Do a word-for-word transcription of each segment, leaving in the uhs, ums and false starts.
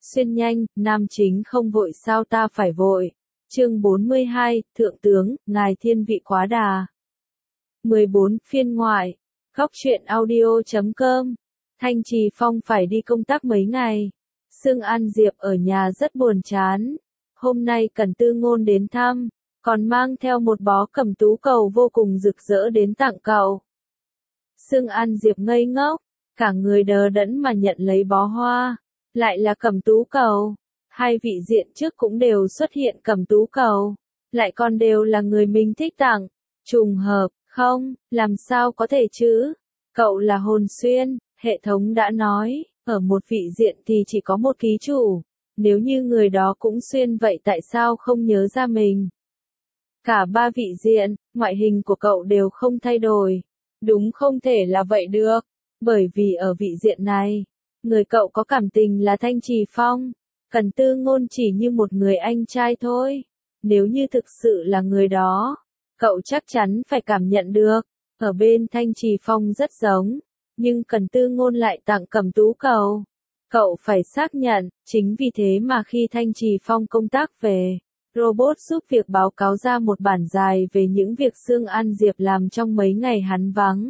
Xuyên nhanh, nam chính không vội sao ta phải vội. Chương bốn mươi hai, Thượng tướng, ngài thiên vị quá đà. mười bốn, phiên ngoại. Góc truyện audio chấm com. Thanh Trì Phong phải đi công tác mấy ngày. Sương An Diệp ở nhà rất buồn chán. Hôm nay Cẩn Tư Ngôn đến thăm, còn mang theo một bó cẩm tú cầu vô cùng rực rỡ đến tặng cậu. Sương An Diệp ngây ngốc, cả người đờ đẫn mà nhận lấy bó hoa. Lại là cẩm tú cầu. Hai vị diện trước cũng đều xuất hiện cẩm tú cầu. Lại còn đều là người mình thích tặng. Trùng hợp, không, làm sao có thể chứ? Cậu là hồn xuyên, hệ thống đã nói, ở một vị diện thì chỉ có một ký chủ. Nếu như người đó cũng xuyên vậy tại sao không nhớ ra mình? Cả ba vị diện, ngoại hình của cậu đều không thay đổi. Đúng không thể là vậy được. Bởi vì ở vị diện này, người cậu có cảm tình là Thanh Trì Phong. Cẩn Tư Ngôn chỉ như một người anh trai thôi. Nếu như thực sự là người đó, cậu chắc chắn phải cảm nhận được. Ở bên Thanh Trì Phong rất giống, nhưng Cẩn Tư Ngôn lại tặng cẩm tú cầu. Cậu phải xác nhận, chính vì thế mà khi Thanh Trì Phong công tác về, robot giúp việc báo cáo ra một bản dài về những việc Sương An Diệp làm trong mấy ngày hắn vắng.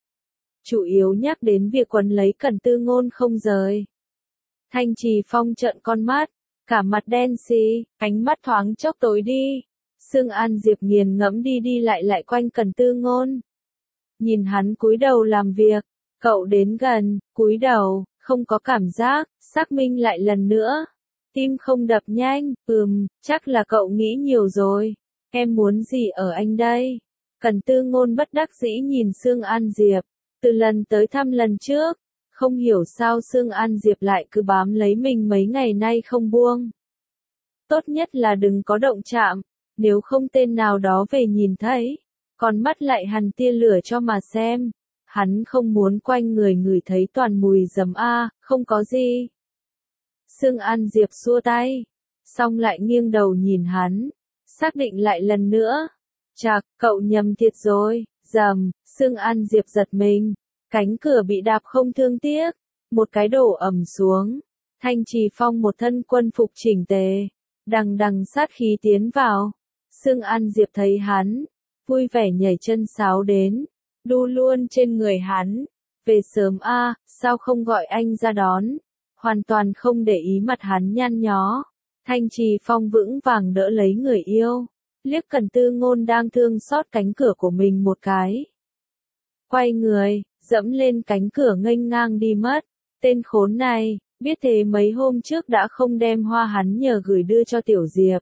Chủ yếu nhắc đến việc quấn lấy Cẩn Tư Ngôn không rời. Thanh Trì Phong trợn con mắt, cả mặt đen xì, ánh mắt thoáng chốc tối đi. Sương An Diệp nghiền ngẫm đi đi lại lại quanh Cẩn Tư Ngôn. Nhìn hắn cúi đầu làm việc, cậu đến gần, cúi đầu, không có cảm giác, xác minh lại lần nữa. Tim không đập nhanh, ừm, chắc là cậu nghĩ nhiều rồi. Em muốn gì ở anh đây? Cẩn Tư Ngôn bất đắc dĩ nhìn Sương An Diệp, từ lần tới thăm lần trước. Không hiểu sao Sương An Diệp lại cứ bám lấy mình mấy ngày nay không buông. Tốt nhất là đừng có động chạm, nếu không tên nào đó về nhìn thấy, còn mắt lại hằn tia lửa cho mà xem. Hắn không muốn quanh người ngửi thấy toàn mùi giấm a, không có gì. Sương An Diệp xua tay, xong lại nghiêng đầu nhìn hắn, xác định lại lần nữa. Chạc, cậu nhầm thiệt rồi, dầm, Sương An Diệp giật mình. Cánh cửa bị đạp không thương tiếc, một cái đổ ầm xuống. Thanh Trì Phong một thân quân phục chỉnh tề, đằng đằng sát khí tiến vào. Sương An Diệp thấy hắn, vui vẻ nhảy chân sáo đến, đu luôn trên người hắn. Về sớm a, sao không gọi anh ra đón? Hoàn toàn không để ý mặt hắn nhăn nhó. Thanh Trì Phong vững vàng đỡ lấy người yêu, liếc Cẩn Tư Ngôn đang thương xót cánh cửa của mình một cái. Quay người, dẫm lên cánh cửa nghênh ngang đi mất. Tên khốn này, biết thế mấy hôm trước đã không đem hoa hắn nhờ gửi đưa cho Tiểu Diệp.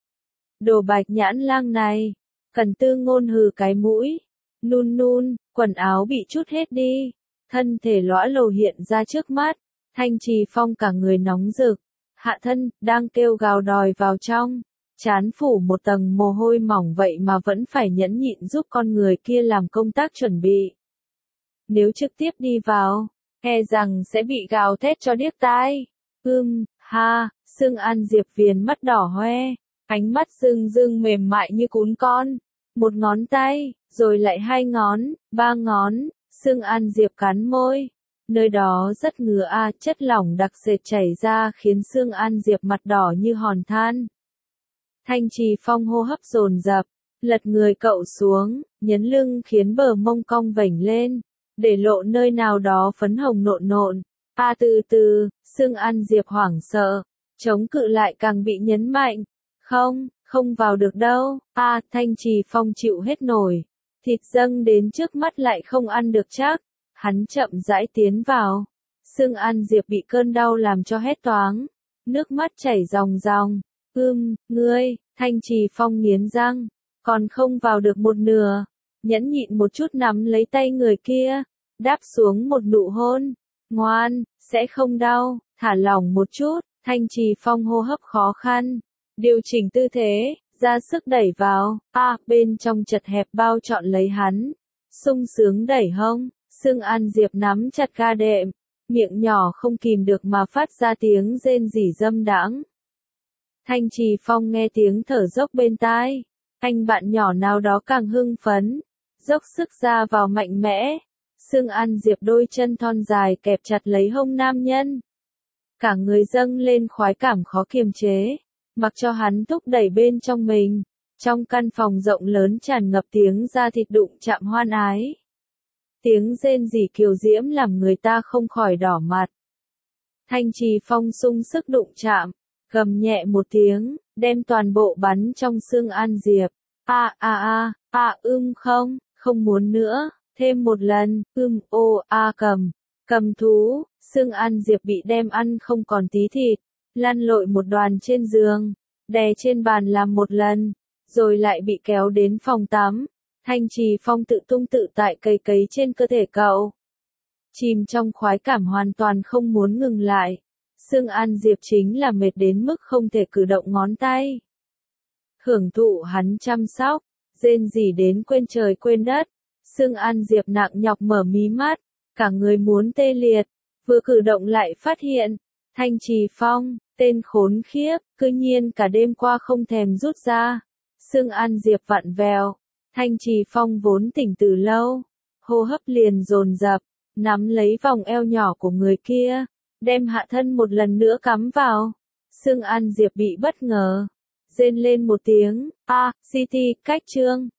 Đồ bạch nhãn lang này. Cẩn Tư Ngôn hừ cái mũi. Nun nun, quần áo bị chút hết đi. Thân thể lõa lồ hiện ra trước mắt. Thanh Trì Phong cả người nóng rực. Hạ thân, đang kêu gào đòi vào trong. Chán phủ một tầng mồ hôi mỏng vậy mà vẫn phải nhẫn nhịn giúp con người kia làm công tác chuẩn bị. Nếu trực tiếp đi vào, e rằng sẽ bị gào thét cho điếc tai. Ưm, ha, Sương An Diệp viền mắt đỏ hoe, ánh mắt rưng rưng mềm mại như cún con. Một ngón tay, rồi lại hai ngón, ba ngón, Sương An Diệp cắn môi. Nơi đó rất ngứa a, chất lỏng đặc sệt chảy ra khiến Sương An Diệp mặt đỏ như hòn than. Thanh Trì Phong hô hấp dồn dập, lật người cậu xuống, nhấn lưng khiến bờ mông cong vểnh lên, để lộ nơi nào đó phấn hồng nộn nộn. A à, từ từ, Sương An Diệp hoảng sợ, chống cự lại càng bị nhấn mạnh. Không, không vào được đâu. A à, Thanh Trì Phong chịu hết nổi. Thịt dâng đến trước mắt lại không ăn được chắc. Hắn chậm rãi tiến vào. Sương An Diệp bị cơn đau làm cho hét toáng. Nước mắt chảy ròng ròng. Ưm, ngươi, Thanh Trì Phong nghiến răng. Còn không vào được một nửa. Nhẫn nhịn một chút nắm lấy tay người kia. Đáp xuống một nụ hôn. Ngoan, sẽ không đau, thả lỏng một chút. Thanh Trì Phong hô hấp khó khăn. Điều chỉnh tư thế, ra sức đẩy vào. A, à, bên trong chật hẹp bao trọn lấy hắn. Sung sướng đẩy hông. Sương An Diệp nắm chặt ga đệm, miệng nhỏ không kìm được mà phát ra tiếng rên rỉ dâm đãng. Thanh Trì Phong nghe tiếng thở dốc bên tai, anh bạn nhỏ nào đó càng hưng phấn, dốc sức ra vào mạnh mẽ. Sương An Diệp đôi chân thon dài kẹp chặt lấy hông nam nhân. cả người dâng lên khoái cảm khó kiềm chế, mặc cho hắn thúc đẩy bên trong mình. Trong căn phòng rộng lớn tràn ngập tiếng da thịt đụng chạm hoan ái. Tiếng rên rỉ kiều diễm làm người ta không khỏi đỏ mặt. Thanh Trì Phong sung sức đụng chạm, gầm nhẹ một tiếng, đem toàn bộ bắn trong xương An Diệp. A a a, a ưm không, không muốn nữa, thêm một lần, ưm ô a cầm, cầm thú, xương An Diệp bị đem ăn không còn tí thịt, lăn lội một đoàn trên giường, đè trên bàn làm một lần, rồi lại bị kéo đến phòng tắm. Thanh Trì Phong tự tung tự tại cày cấy trên cơ thể cậu. Chìm trong khoái cảm hoàn toàn không muốn ngừng lại. Xương An Diệp chính là mệt đến mức không thể cử động ngón tay. Hưởng thụ hắn chăm sóc, rên rỉ đến quên trời quên đất. Xương An Diệp nặng nhọc mở mí mắt, cả người muốn tê liệt, vừa cử động lại phát hiện. Thanh Trì Phong, tên khốn khiếp, cư nhiên cả đêm qua không thèm rút ra. Xương An Diệp vặn vẹo, Thanh Trì Phong vốn tỉnh từ lâu, hô hấp liền dồn dập, nắm lấy vòng eo nhỏ của người kia, đem hạ thân một lần nữa cắm vào. Xương An Diệp bị bất ngờ, rên lên một tiếng, a, City, cách trương,